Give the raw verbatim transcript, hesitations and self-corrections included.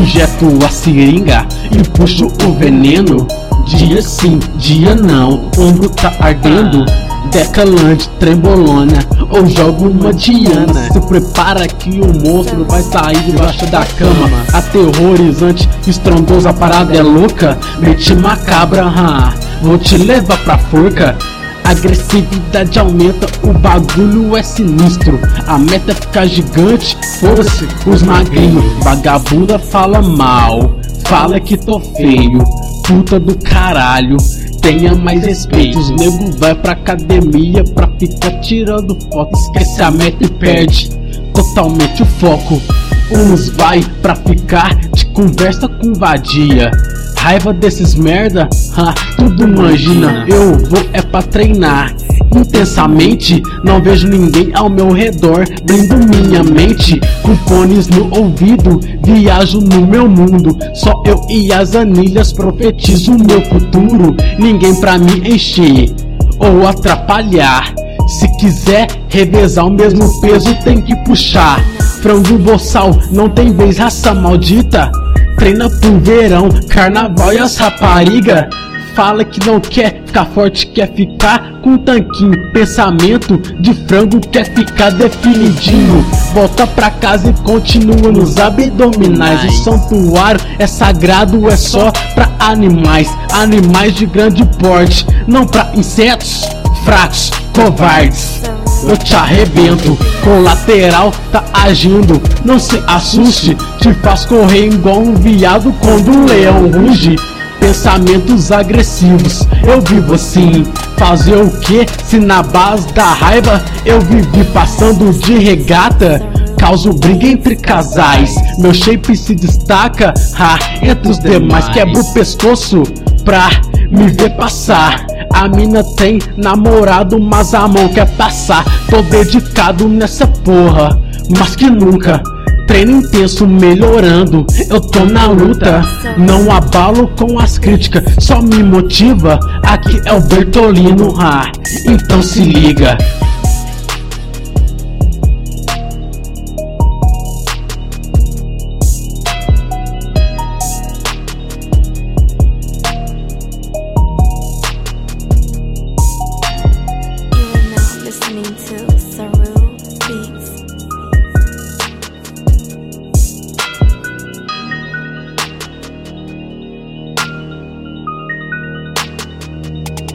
injeto a seringa e puxo o veneno. Dia sim, dia não, ombro tá ardendo. Decalante, trembolona, ou jogo uma Diana. Se prepara que o monstro vai sair debaixo da cama. Aterrorizante, estrondosa, a parada é louca. Mente macabra, ah, vou te levar pra forca. Agressividade aumenta, o bagulho é sinistro. A meta é ficar gigante, foda-se os magrinhos. Vagabunda fala mal, fala que tô feio. Puta do caralho, tenha mais respeito. Os nego vai pra academia pra ficar tirando foto. Esquece a meta e perde totalmente o foco. Uns vai pra ficar de conversa com vadia. Raiva desses merda, ha, tudo imagina. Eu vou é pra treinar intensamente. Não vejo ninguém ao meu redor, blindo minha mente. Com fones no ouvido, viajo no meu mundo. Só eu e as anilhas profetizo o meu futuro. Ninguém pra me encher ou atrapalhar. Se quiser revezar o mesmo peso, tem que puxar. Frango boçal, não tem vez, raça maldita. Treina pro verão, carnaval e as rapariga. Fala que não quer ficar forte, quer ficar com tanquinho. Pensamento de frango, quer ficar definidinho. Volta pra casa e continua nos abdominais. O santuário é sagrado, é só pra animais. Animais de grande porte, não pra insetos fracos, covardes. Eu te arrebento, colateral tá agindo. Não se assuste, te faz correr igual um viado quando um leão ruge. Pensamentos agressivos, eu vivo assim. Fazer o que se na base da raiva eu vivi passando de regata? Causo briga entre casais, meu shape se destaca, ha, entre os demais. Quebro o pescoço pra me ver passar. A mina tem namorado, mas a mão quer passar. Tô dedicado nessa porra, mas que nunca. Treino intenso, melhorando, eu tô na luta. Não abalo com as críticas, só me motiva. Aqui é o Bertolino, ah, então se liga.